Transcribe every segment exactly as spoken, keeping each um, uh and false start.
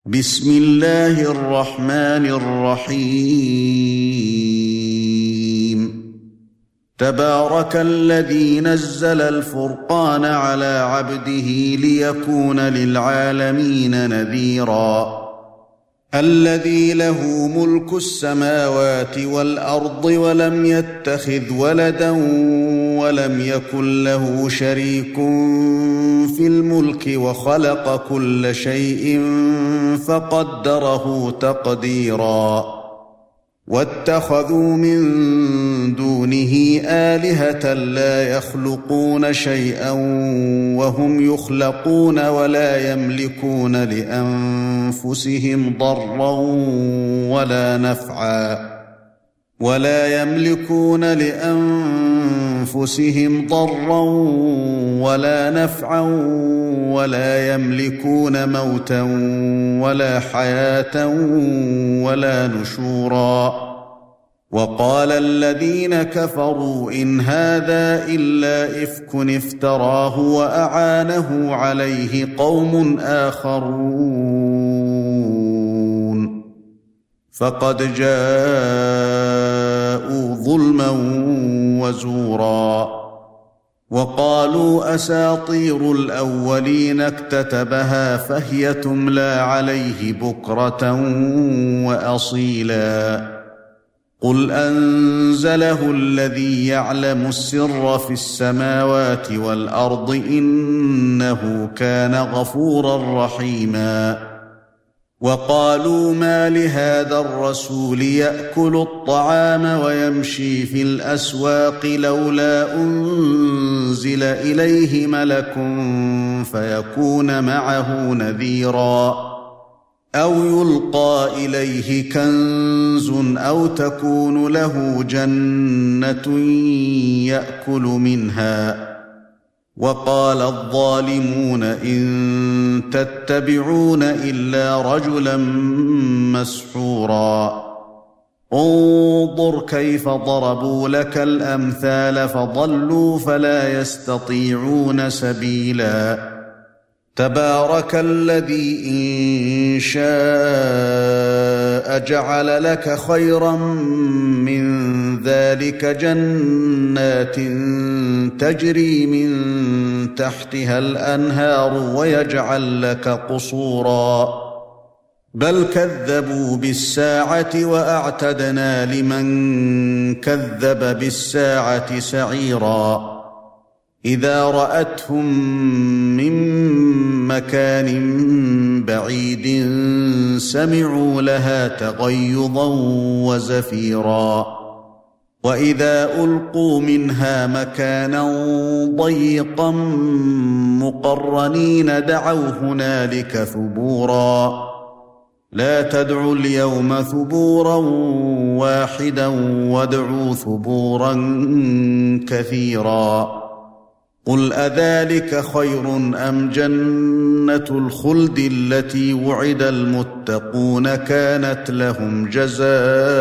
بسم الله الرحمن الرحيم تبارك الذي نزل الفرقان على عبده ليكون للعالمين نذيرا الذي له ملك السماوات والأرض ولم يتخذ ولدا ولم يكن له شريك في الملك وخلق كل شيء فقدره تقديرا واتخذوا من دونه آلهة لا يخلقون شيئا وهم يخلقون ولا يملكون لأنفسهم ضرا ولا نفعا ولا يملكون لأنفسهم ضرا ولا نفعا ولا يملكون موتا ولا حياة ولا نشورا وقال الذين كفروا إن هذا إلا إفك افتراه وأعانه عليه قوم آخرون فقد جاءوا ظلما وزورا وقالوا أساطير الأولين اكتتبها فهي تملى عليه بكرة وأصيلا قل أنزله الذي يعلم السر في السماوات والأرض إنه كان غفورا رحيما وقالوا ما لهذا الرسول يأكل الطعام ويمشي في الأسواق لولا أنزل إليه ملك فيكون معه نذيرا أو يلقى إليه كنز أو تكون له جنة يأكل منها وقال الظالمون إن تتبعون إلا رجلا مسحورا انظر كيف ضربوا لك الأمثال فضلوا فلا يستطيعون سبيلا تبارك الذي إن شاء جعل لك خيرا من ذلك جنات تجري من تحتها الأنهار ويجعل لك قصورا بل كذبوا بالساعة وأعتدنا لمن كذب بالساعة سعيرا إذا رأتهم من مكان بعيد سمعوا لها تغيظا وزفيرا وإذا ألقوا منها مكانا ضيقا مقرنين دعوا هنالك ثبورا لا تدعوا اليوم ثبورا واحدا وادعوا ثبورا كثيرا قل أذلك خير أم جنة الخلد التي وعد المتقون كانت لهم جزاء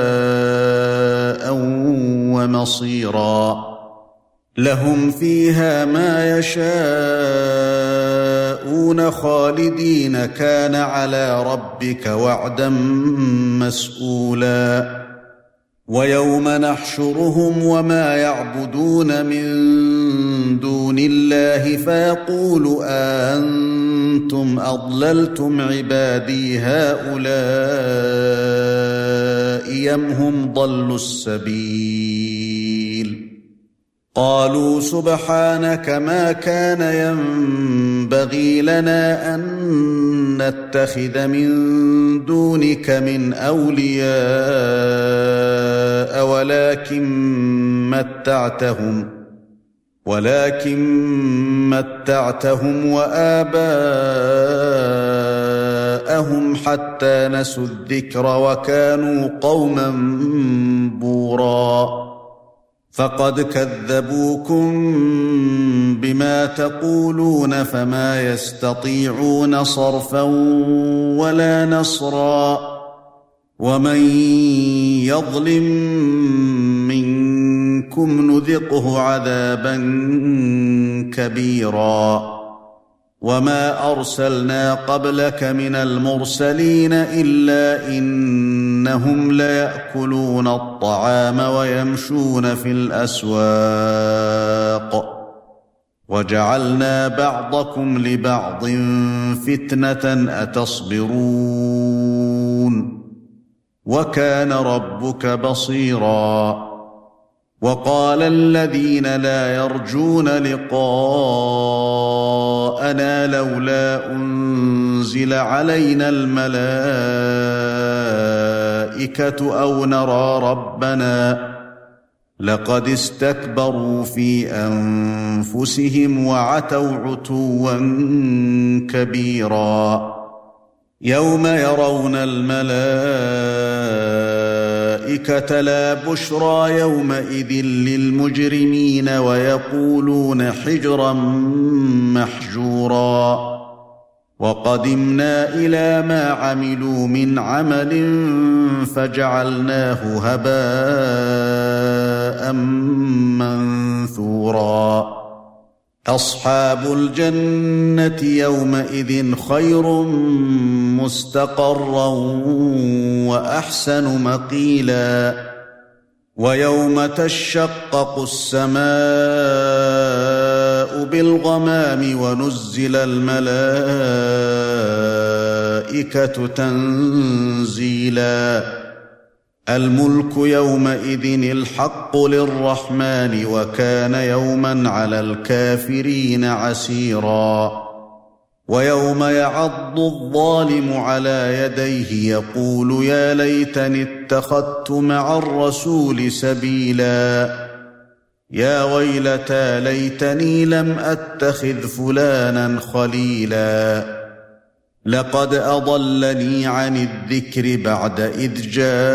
ومصيرا لهم فيها ما يشاءون خالدين كان على ربك وعدا مسئولا ويوم نحشرهم وما يعبدون من دون الله فيقول أأنتم أضللتم عبادي هؤلاء أم هم ضلوا السبيل قالوا سبحانك ما كان ينبغي لنا أن نتخذ من دونك من أولياء ولكن متعتهم ولكن متعتهم وآباءهم حتى نسوا الذكر وكانوا قوما بورا فقد كذبوكم بما تقولون فما يستطيعون صرفا ولا نصرا ومن يظلم منكم نذقه عذابا كبيرا وما أرسلنا قبلك من المرسلين إلا إنهم ليأكلون الطعام ويمشون في الأسواق وجعلنا بعضكم لبعض فتنة أتصبرون وكان ربك بصيرا وقال الذين لا يرجون لقاءنا لولا أنزل علينا الملائكة أو نرى ربنا لقد استكبروا في أنفسهم وعتوا عتوا كبيرا يوم يرون الملائكة لا بشرى يومئذ للمجرمين ويقولون حجرا محجورا وقدمنا إلى ما عملوا من عمل فجعلناه هباء منثورا أصحاب الجنة يومئذ خير مستقرا وأحسن مقيلا ويوم تشقق السماء بالغمام ونزل الملائكة تنزيلا الملك يومئذ الحق للرحمن وكان يوما على الكافرين عسيرا ويوم يعض الظالم على يديه يقول يا ليتني اتخذت مع الرسول سبيلا يا ويلتى ليتني لم أتخذ فلانا خليلا لقد أضلني عن الذكر بعد إذ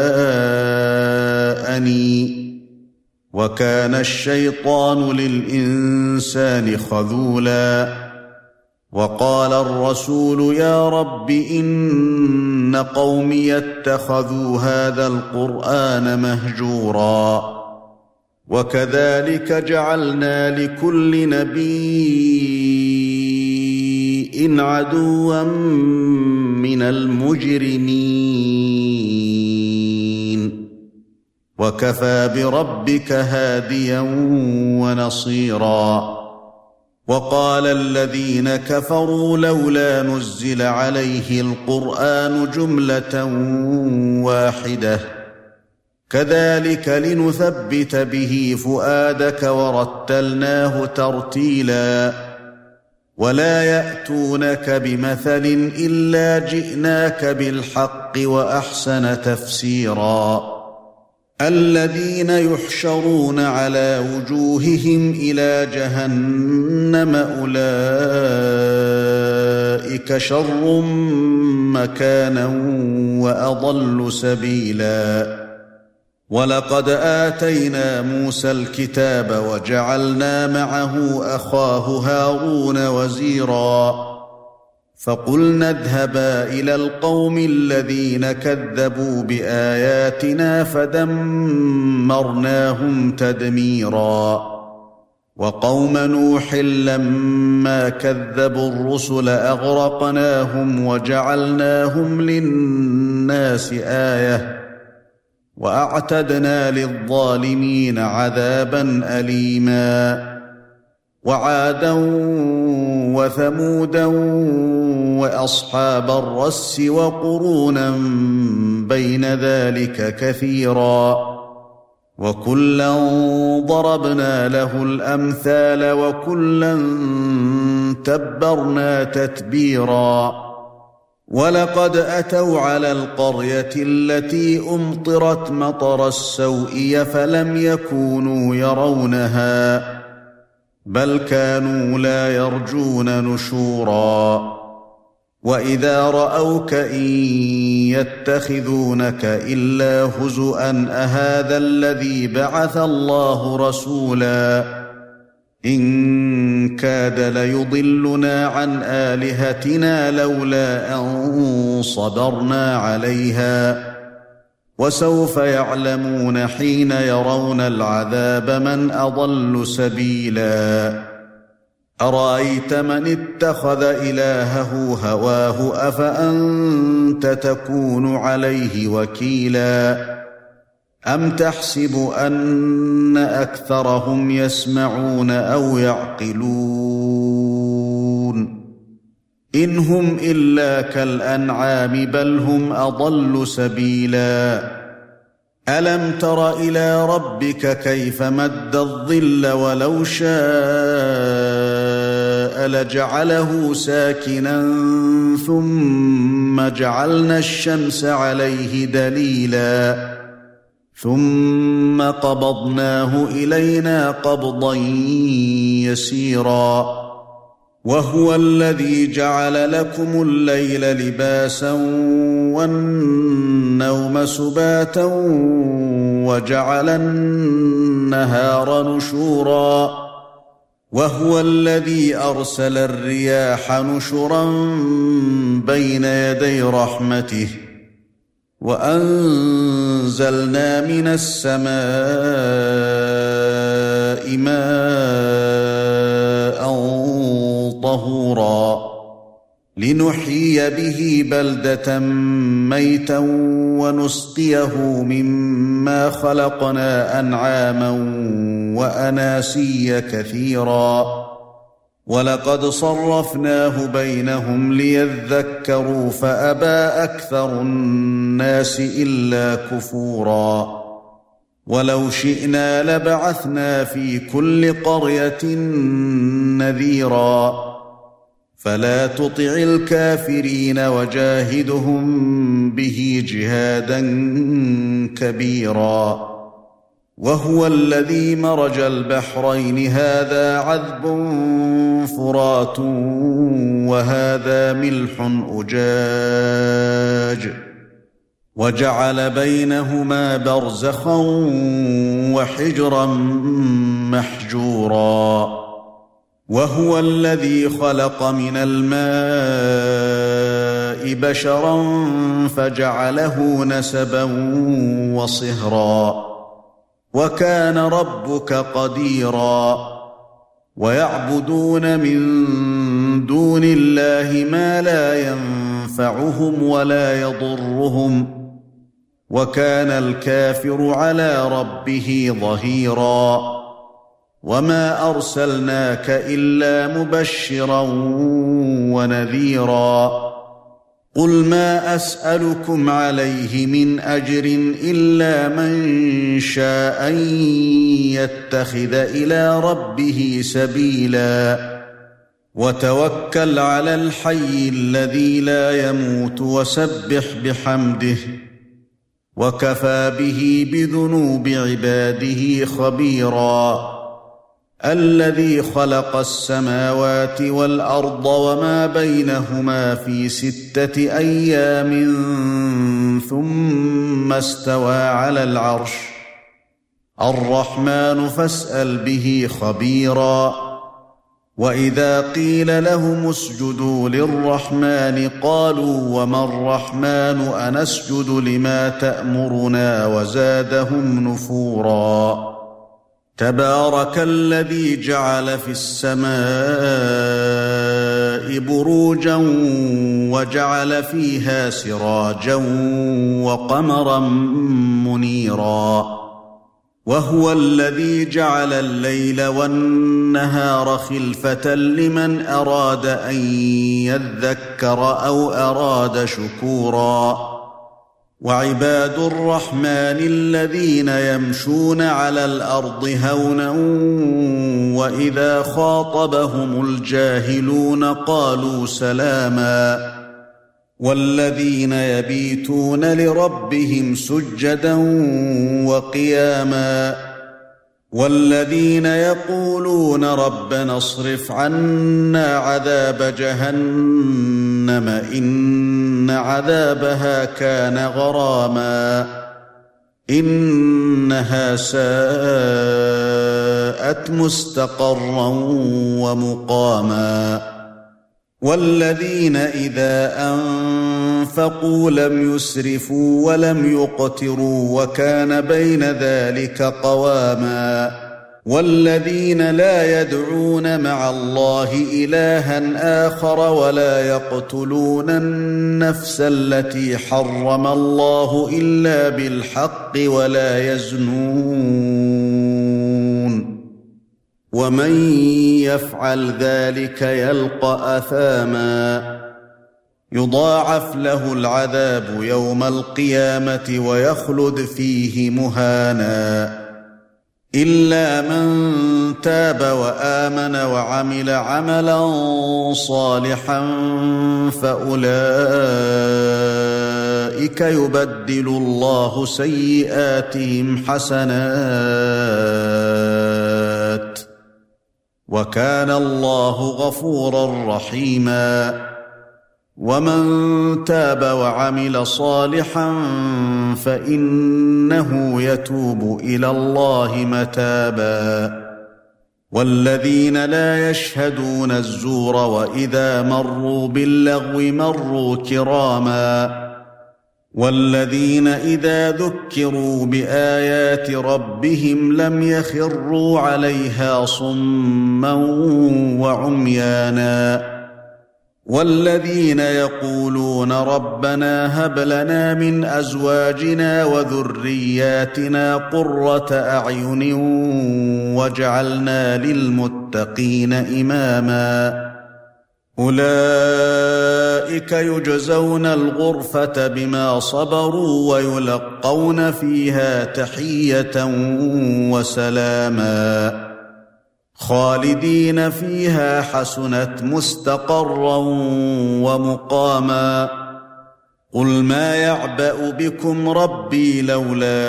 جاءني وكان الشيطان للإنسان خذولا وقال الرسول يا رب إن قومي اتخذوا هذا القرآن مهجورا وكذلك جعلنا لكل نبي عدوا من المجرمين وكفى بربك هاديا ونصيرا وقال الذين كفروا لولا نزل عليه القرآن جملة واحدة كذلك لنثبت به فؤادك ورتلناه ترتيلا ولا يأتونك بمثل إلا جئناك بالحق وأحسن تفسيرا الذين يحشرون على وجوههم إلى جهنم أولئك شر مكانا وأضل سبيلا ولقد آتينا موسى الكتاب وجعلنا معه أخاه هارون وزيرا فقلنا اذهبا إلى القوم الذين كذبوا بآياتنا فدمرناهم تدميرا وقوم نوح لما كذبوا الرسل أغرقناهم وجعلناهم للناس آية وأعتدنا للظالمين عذابا أليما وعادا وثمودا وأصحاب الرس وقرونا بين ذلك كثيرا وكلا ضربنا له الأمثال وكلا تبرنا تتبيرا ولقد أتوا على القرية التي أمطرت مطر السوء فلم يكونوا يرونها بل كانوا لا يرجون نشورا وإذا رأوك إن يتخذونك إلا هزؤا أهذا الذي بعث الله رسولا إن كاد ليضلنا عن آلهتنا لولا أن صبرنا عليها وسوف يعلمون حين يرون العذاب من أضل سبيلا أرأيت من اتخذ إلهه هواه أفأنت تكون عليه وكيلا أم تحسب أن أكثرهم يسمعون أو يعقلون إن هم إلا كالأنعام بل هم أضل سبيلا ألم تر إلى ربك كيف مد الظل ولو شاء لجعله ساكنا ثم جعلنا الشمس عليه دليلا ثم قبضناه إلينا قبضا يسيرا وهو الذي جعل لكم الليل لباسا والنوم سباتا وجعل النهار نشورا وهو الذي أرسل الرياح نشرا بين يدي رحمته وأنزلنا من السماء ماء طهورا لنحيي به بلدة ميتا ونسقيه مما خلقنا أنعاما وأناسيا كثيرا ولقد صرفناه بينهم ليذكروا فأبى أكثر الناس إلا كفورا ولو شئنا لبعثنا في كل قرية نذيرا فلا تطع الكافرين وجاهدهم به جهادا كبيرا وهو الذي مرج البحرين هذا عذب فرات وهذا ملح أجاج وجعل بينهما برزخا وحجرا محجورا وهو الذي خلق من الماء بشرا فجعله نسبا وصهرا وكان ربك قديرا ويعبدون من دون الله ما لا ينفعهم ولا يضرهم وكان الكافر على ربه ظهيرا وما أرسلناك إلا مبشرا ونذيرا قل ما أسألكم عليه من أجر إلا من شاء أن يتخذ إلى ربه سبيلا وتوكل على الحي الذي لا يموت وسبح بحمده وكفى به بذنوب عباده خبيرا الذي خلق السماوات والأرض وما بينهما في ستة أيام ثم استوى على العرش الرحمن فاسأل به خبيرا وإذا قيل لهم اسجدوا للرحمن قالوا وما الرحمن أنسجد لما تأمرنا وزادهم نفورا تبارك الذي جعل في السماء بروجا وجعل فيها سراجا وقمرا منيرا وهو الذي جعل الليل والنهار خلفة لمن أراد أن يذكر أو أراد شكورا وعباد الرحمن الذين يمشون على الأرض هونا وإذا خاطبهم الجاهلون قالوا سلاما والذين يبيتون لربهم سجدا وقياما والذين يقولون ربنا اصرف عنا عذاب جهنم إن عذابها كان غراما إنها ساءت مستقرا ومقاما والذين إذا أنفقوا لم يسرفوا ولم يقتروا وكان بين ذلك قواما والذين لا يدعون مع الله إلها آخر ولا يقتلون النفس التي حرم الله إلا بالحق ولا يزنون ومن يفعل ذلك يلقى أثاما يضاعف له العذاب يوم القيامة ويخلد فيه مهانا إلا من تاب وآمن وعمل عملا صالحا فأولئك يبدل الله سيئاتهم حسنات وكان الله غفورا رحيما ومن تاب وعمل صالحا فإنه يتوب إلى الله متابا والذين لا يشهدون الزور وإذا مروا باللغو مروا كراما والذين إذا ذكروا بآيات ربهم لم يخروا عليها صما وعميانا والذين يقولون ربنا هب لنا من أزواجنا وذرياتنا قرة أعين واجعلنا للمتقين إماما أولئك يجزون الغرفة بما صبروا ويلقون فيها تحية وسلاما خالدين فيها حسنت مستقرا ومقاما قل ما يعبأ بكم ربي لولا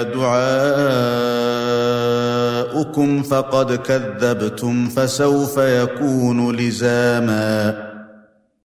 دعاؤكم فقد كذبتم فسوف يكون لزاما